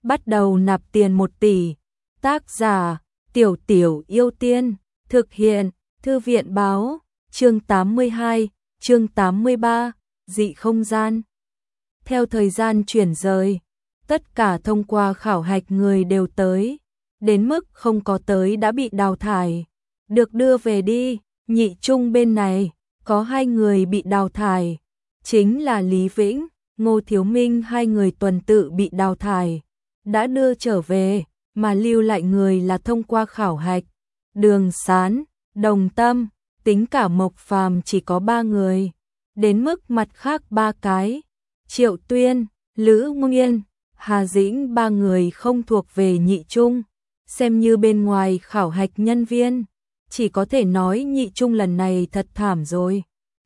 bắt đầu nạp tiền 1 tỷ. Tác giả Tiểu Tiểu Yêu Tiên. Thực hiện Thư viện Báo. Chương 82, chương 83, dị không gian. Theo thời gian chuyển rời, tất cả thông qua khảo hạch người đều tới, đến mức không có tới đã bị đào thải, được đưa về đi. Nhị Trung bên này, có 2 người bị đào thải, chính là Lý Vĩnh, Ngô Thiếu Minh, 2 người tuần tự bị đào thải, đã đưa trở về, mà lưu lại người là thông qua khảo hạch. Đường Sán, Đồng Tâm, tính cả Mộc Phàm chỉ có 3 người, đến mức mặt khác 3 cái, Triệu Tuyên, Lữ Nguyên, Hà Dĩnh 3 người không thuộc về Nhị Trung, xem như bên ngoài khảo hạch nhân viên. Chỉ có thể nói Nhị Trung lần này thật thảm rồi,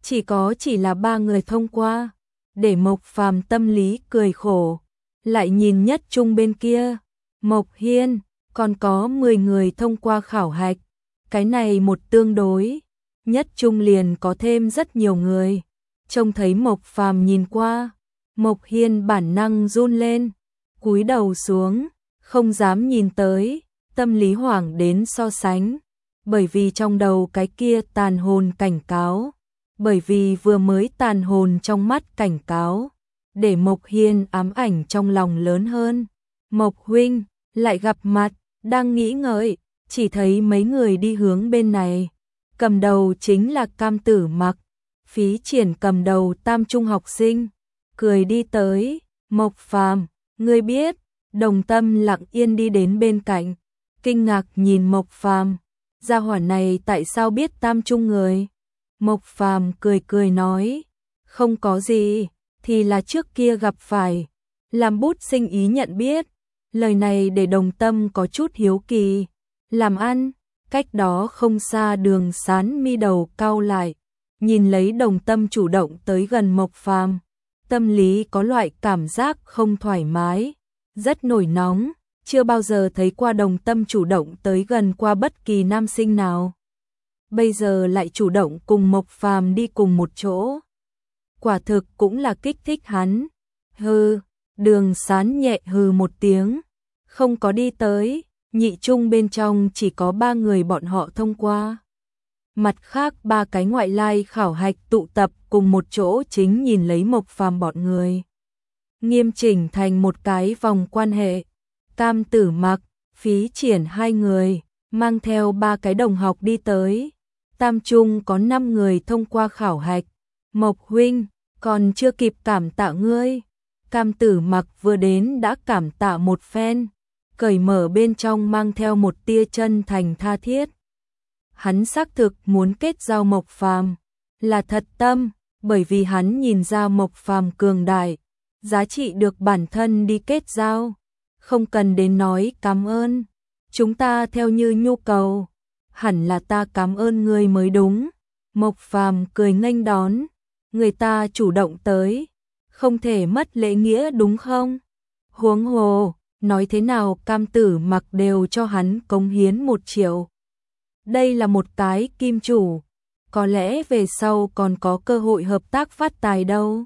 chỉ là 3 người thông qua, để Mộc Phàm tâm lý cười khổ. Lại nhìn Nhất Trung bên kia, Mộc Hiên, còn có 10 người thông qua khảo hạch, cái này một tương đối, Nhất Trung liền có thêm rất nhiều người. Trông thấy Mộc Phàm nhìn qua, Mộc Hiên bản năng run lên, cúi đầu xuống, không dám nhìn tới, tâm lý hoảng đến so sánh, bởi vì trong đầu cái kia tàn hồn cảnh cáo, bởi vì vừa mới tàn hồn trong mắt cảnh cáo, để Mộc Hiên ám ảnh trong lòng lớn hơn. Mộc huynh, lại gặp mặt, đang nghĩ ngợi, chỉ thấy mấy người đi hướng bên này, cầm đầu chính là Cam Tử Mặc, Phí Triển cầm đầu tam trung học sinh, cười đi tới. Mộc Phàm, ngươi biết? Đồng Tâm lặng yên đi đến bên cạnh, kinh ngạc nhìn Mộc Phàm, gia hỏa này tại sao biết tam trung người? Mộc Phàm cười cười nói, không có gì, thì là trước kia gặp phải, làm bút sinh ý nhận biết. Lời này để Đồng Tâm có chút hiếu kỳ. Làm ăn, cách đó không xa Đường Sán mi đầu cau lại, nhìn lấy Đồng Tâm chủ động tới gần Mộc Phàm, tâm lý có loại cảm giác không thoải mái, rất nổi nóng, chưa bao giờ thấy qua Đồng Tâm chủ động tới gần qua bất kỳ nam sinh nào. Bây giờ lại chủ động cùng Mộc Phàm đi cùng một chỗ, quả thực cũng là kích thích hắn. Hừ, Đường Sán nhẹ hừ một tiếng, không có đi tới. Nhị Trung bên trong chỉ có 3 người bọn họ thông qua, mặt khác 3 cái ngoại lai khảo hạch tụ tập cùng một chỗ chính nhìn lấy Mộc Phàm bọn người, nghiêm chỉnh thành một cái vòng quan hệ. Cam Tử Mặc, Phí Triển 2 người mang theo 3 cái đồng học đi tới. Tam Trung có 5 người thông qua khảo hạch. Mộc huynh, còn chưa kịp cảm tạ ngươi. Cam Tử Mặc vừa đến đã cảm tạ một phen, cởi mở bên trong mang theo một tia chân thành tha thiết. Hắn xác thực muốn kết giao Mộc Phàm, là thật tâm, bởi vì hắn nhìn ra Mộc Phàm cường đại, giá trị được bản thân đi kết giao, không cần đến nói cảm ơn. Chúng ta theo như nhu cầu, hẳn là ta cảm ơn ngươi mới đúng. Mộc Phàm cười nghênh đón, người ta chủ động tới, không thể mất lễ nghĩa đúng không? Huống hồ, nói thế nào Cam Tử Mặc đều cho hắn cống hiến 1 triệu. Đây là một cái kim chủ, có lẽ về sau còn có cơ hội hợp tác phát tài đâu.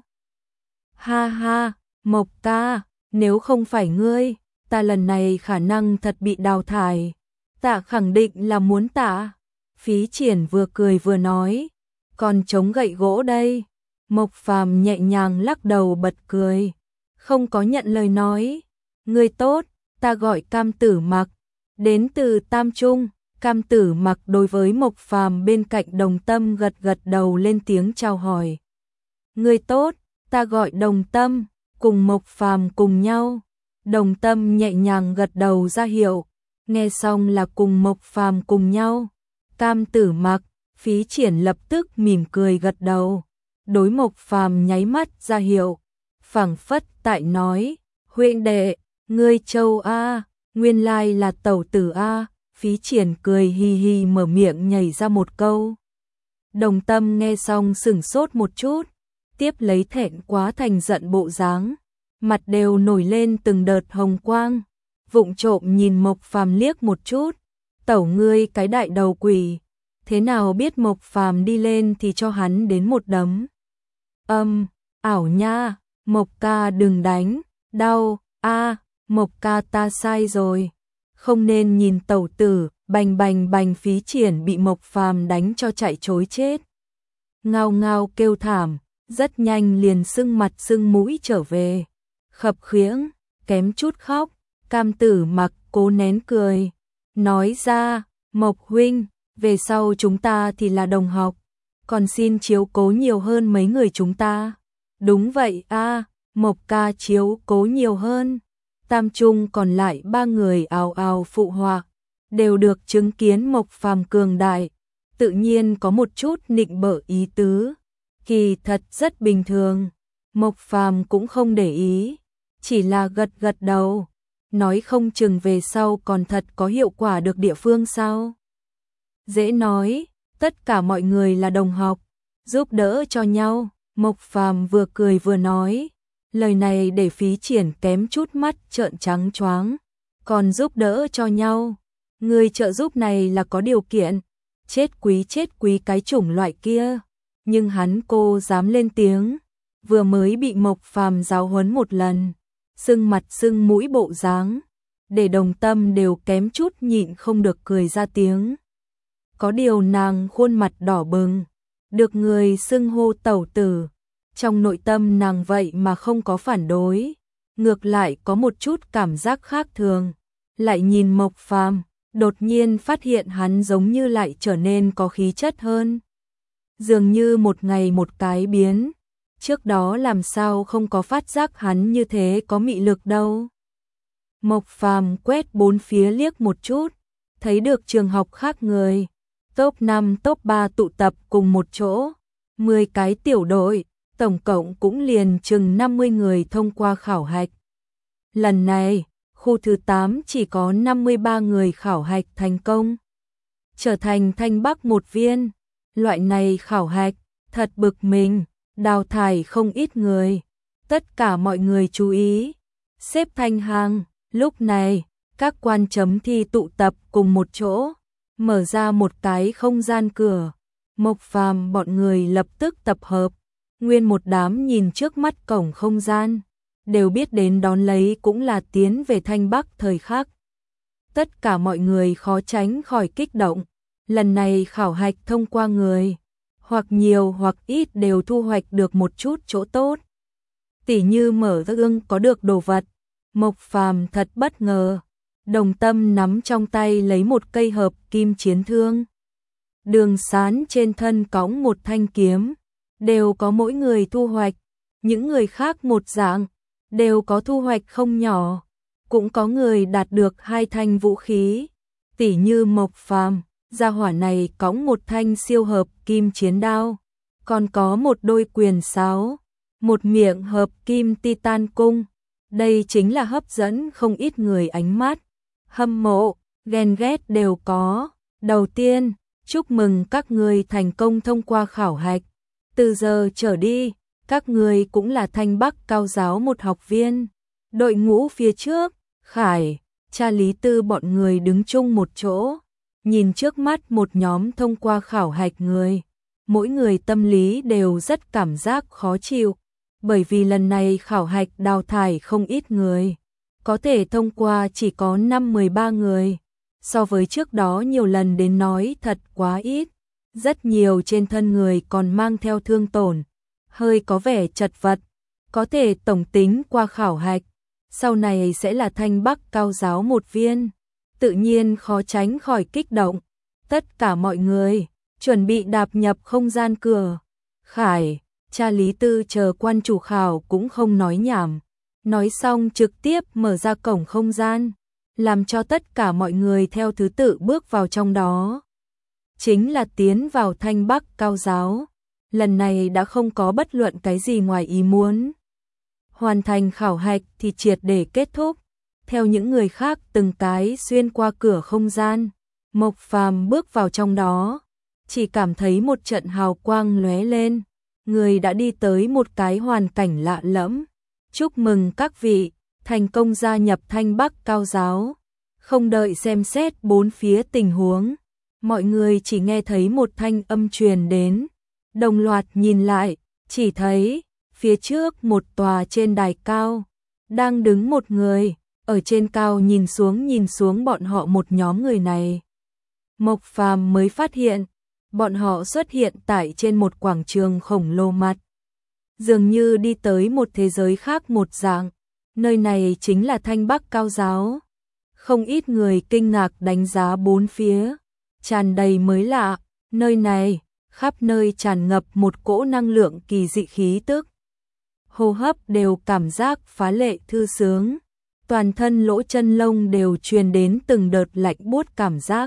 Ha ha, Mộc ca, nếu không phải ngươi, ta lần này khả năng thật bị đào thải. Tạ khẳng định là muốn tạ. Phí Triển vừa cười vừa nói, còn chống gậy gỗ đây. Mộc Phàm nhẹ nhàng lắc đầu bật cười, không có nhận lời nói. Ngươi tốt, ta gọi Cam Tử Mặc, đến từ Tam Trung. Cam Tử Mặc đối với Mộc Phàm bên cạnh Đồng Tâm gật gật đầu lên tiếng chào hỏi. Ngươi tốt, ta gọi Đồng Tâm, cùng Mộc Phàm cùng nhau. Đồng Tâm nhẹ nhàng gật đầu ra hiệu, nghe xong là cùng Mộc Phàm cùng nhau. Cam Tử Mặc, Phí Triển lập tức mỉm cười gật đầu, đối Mộc Phàm nháy mắt ra hiệu, phảng phất tại nói, huynh đệ, ngươi Châu a, nguyên lai là tẩu tử a. Phí Triển cười hi hi mở miệng nhảy ra một câu. Đồng Tâm nghe xong sửng sốt một chút, tiếp lấy thẹn quá thành giận bộ dáng, mặt đều nổi lên từng đợt hồng quang, vụng trộm nhìn Mộc Phàm liếc một chút. Tẩu ngươi cái đại đầu quỷ, thế nào biết Mộc Phàm đi lên thì cho hắn đến một đấm. Ảo nha, Mộc ca đừng đánh, đau, a. Mộc ca ta sai rồi, không nên nhìn tẩu tử, bành bành bành. Phí Triển bị Mộc Phàm đánh cho chạy trối chết. Ngao ngao kêu thảm, rất nhanh liền sưng mặt sưng mũi trở về. Khập khiễng, kém chút khóc, Cam Tử Mặc cố nén cười, nói ra, Mộc huynh, về sau chúng ta thì là đồng học, còn xin chiếu cố nhiều hơn mấy người chúng ta. Đúng vậy a, Mộc ca chiếu cố nhiều hơn. Tam trung còn lại 3 người ào ào phụ họa, đều được chứng kiến Mộc Phàm cường đại, tự nhiên có một chút nịnh bợ ý tứ, kỳ thật rất bình thường. Mộc Phàm cũng không để ý, chỉ là gật gật đầu, nói không chừng về sau còn thật có hiệu quả được địa phương sao. Dễ nói, tất cả mọi người là đồng học, giúp đỡ cho nhau. Mộc Phàm vừa cười vừa nói, lời này để Phí Triển kém chút mắt trợn trắng choáng. Còn giúp đỡ cho nhau, người trợ giúp này là có điều kiện, chết quý cái chủng loại kia. Nhưng hắn cô dám lên tiếng, vừa mới bị Mộc Phàm giáo huấn một lần, sưng mặt sưng mũi bộ dáng, để Đồng Tâm đều kém chút nhịn không được cười ra tiếng. Có điều nàng khuôn mặt đỏ bừng, được người xưng hô tẩu tử, trong nội tâm nàng vậy mà không có phản đối, ngược lại có một chút cảm giác khác thường. Lại nhìn Mộc Phàm, đột nhiên phát hiện hắn giống như lại trở nên có khí chất hơn. Dường như một ngày một cái biến, trước đó làm sao không có phát giác hắn như thế có mị lực đâu. Mộc Phàm quét bốn phía liếc một chút, thấy được trường học khác người, top 5 top 3 tụ tập cùng một chỗ, 10 cái tiểu đội, tổng cộng cũng liền chừng 50 người thông qua khảo hạch. Lần này, khu thứ 8 chỉ có 53 người khảo hạch thành công, trở thành Thanh Bắc một viên. Loại này khảo hạch, thật bực mình, đào thải không ít người. Tất cả mọi người chú ý, xếp thành hàng. Lúc này, các quan chấm thi tụ tập cùng một chỗ, mở ra một cái không gian cửa. Mộc Phàm bọn người lập tức tập hợp, nguyên một đám nhìn trước mắt cổng không gian, đều biết đến đón lấy cũng là tiến về Thanh Bắc thời khắc. Tất cả mọi người khó tránh khỏi kích động, lần này khảo hạch thông qua người, hoặc nhiều hoặc ít đều thu hoạch được một chút chỗ tốt. Tỉ như mở ra ương có được đồ vật, Mộc Phàm thật bất ngờ. Đồng Tâm nắm trong tay lấy một cây hợp kim chiến thương. Đường Sán trên thân cõng một thanh kiếm, đều có mỗi người thu hoạch, những người khác một dạng, đều có thu hoạch không nhỏ, cũng có người đạt được 2 thanh vũ khí, tỉ như Mộc Phàm, gia hỏa này cõng một thanh siêu hợp kim chiến đao, còn có một đôi quyền sáo, một miệng hợp kim titan cung. Đây chính là hấp dẫn không ít người ánh mắt, hâm mộ, ghen ghét đều có. Đầu tiên, chúc mừng các người thành công thông qua khảo hạch. Từ giờ trở đi, các người cũng là Thanh Bắc Cao giáo một học viên. Đội ngũ phía trước, Khải, cha Lý Tư bọn người đứng chung một chỗ, nhìn trước mắt một nhóm thông qua khảo hạch người. Mỗi người tâm lý đều rất cảm giác khó chịu, bởi vì lần này khảo hạch đào thải không ít người, có thể thông qua chỉ có 13 người. So với trước đó nhiều lần đến nói thật quá ít, rất nhiều trên thân người còn mang theo thương tổn, hơi có vẻ chật vật, có thể tổng tính qua khảo hạch, sau này sẽ là Thanh Bắc Cao giáo một viên, tự nhiên khó tránh khỏi kích động. Tất cả mọi người chuẩn bị đạp nhập không gian cửa. Khải, cha Lý Tư chờ quan chủ khảo cũng không nói nhảm, nói xong trực tiếp mở ra cổng không gian, làm cho tất cả mọi người theo thứ tự bước vào trong đó. Chính là tiến vào Thanh Bắc Cao giáo, lần này đã không có bất luận cái gì ngoài ý muốn. Hoàn thành khảo hạch thì triệt để kết thúc, theo những người khác từng cái xuyên qua cửa không gian. Mộc Phàm bước vào trong đó, chỉ cảm thấy một trận hào quang lóe lên, người đã đi tới một cái hoàn cảnh lạ lẫm. Chúc mừng các vị, thành công gia nhập Thanh Bắc Cao giáo. Không đợi xem xét bốn phía tình huống, mọi người chỉ nghe thấy một thanh âm truyền đến, đồng loạt nhìn lại, chỉ thấy phía trước một tòa trên đài cao, đang đứng một người, ở trên cao nhìn xuống bọn họ một nhóm người này. Mộc Phàm mới phát hiện, bọn họ xuất hiện tại trên một quảng trường khổng lồ mặt. Dường như đi tới một thế giới khác một dạng, nơi này chính là Thanh Bắc Cao Giáo. Không ít người kinh ngạc đánh giá bốn phía, tràn đầy mới lạ, nơi này, khắp nơi tràn ngập một cỗ năng lượng kỳ dị khí tức. Hô hấp đều cảm giác phá lệ thư sướng, toàn thân lỗ chân lông đều truyền đến từng đợt lạnh buốt cảm giác.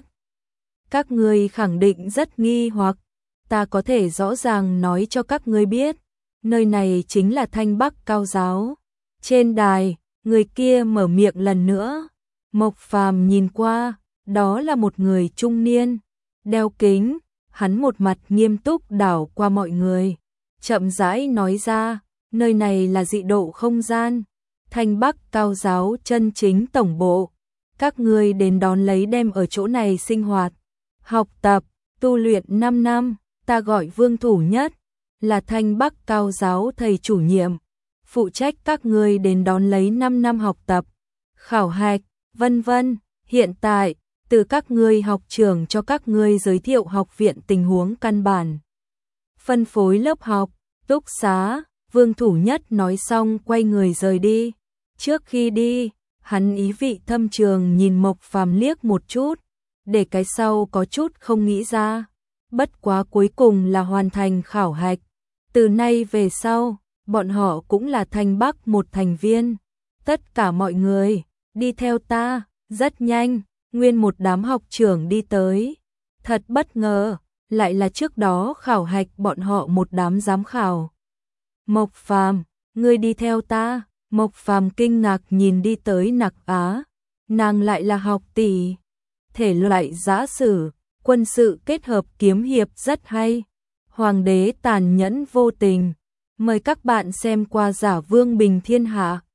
Các ngươi khẳng định rất nghi hoặc, ta có thể rõ ràng nói cho các ngươi biết, nơi này chính là Thanh Bắc Cao Giáo. Trên đài, người kia mở miệng lần nữa. Mộc Phàm nhìn qua, đó là một người trung niên, đeo kính, hắn một mặt nghiêm túc đảo qua mọi người, chậm rãi nói ra, nơi này là dị độ không gian, Thanh Bắc Cao Giáo chân chính tổng bộ, các ngươi đến đón lấy đem ở chỗ này sinh hoạt, học tập, tu luyện 5 năm, ta gọi Vương Thủ Nhất, là Thanh Bắc Cao Giáo thầy chủ nhiệm, phụ trách các ngươi đến đón lấy 5 năm học tập, khảo hạch, vân vân. Hiện tại, từ các ngươi học trường cho các ngươi giới thiệu học viện tình huống căn bản. Phân phối lớp học, túc xá, Vương Thủ Nhất nói xong quay người rời đi. Trước khi đi, hắn ý vị thâm trường nhìn Mộc Phàm liếc một chút, để cái sau có chút không nghĩ ra. Bất quá cuối cùng là hoàn thành khảo hạch. Từ nay về sau, bọn họ cũng là Thanh Bắc một thành viên. Tất cả mọi người, đi theo ta, rất nhanh, nguyên một đám học trưởng đi tới. Thật bất ngờ, lại là trước đó khảo hạch bọn họ một đám giám khảo. Mộc Phàm, ngươi đi theo ta. Mộc Phàm kinh ngạc nhìn đi tới Nặc Á, nàng lại là học tỷ. Thể loại giã sử, quân sự kết hợp kiếm hiệp rất hay. Hoàng đế tàn nhẫn vô tình. Mời các bạn xem qua Giả Vương Bình Thiên Hạ.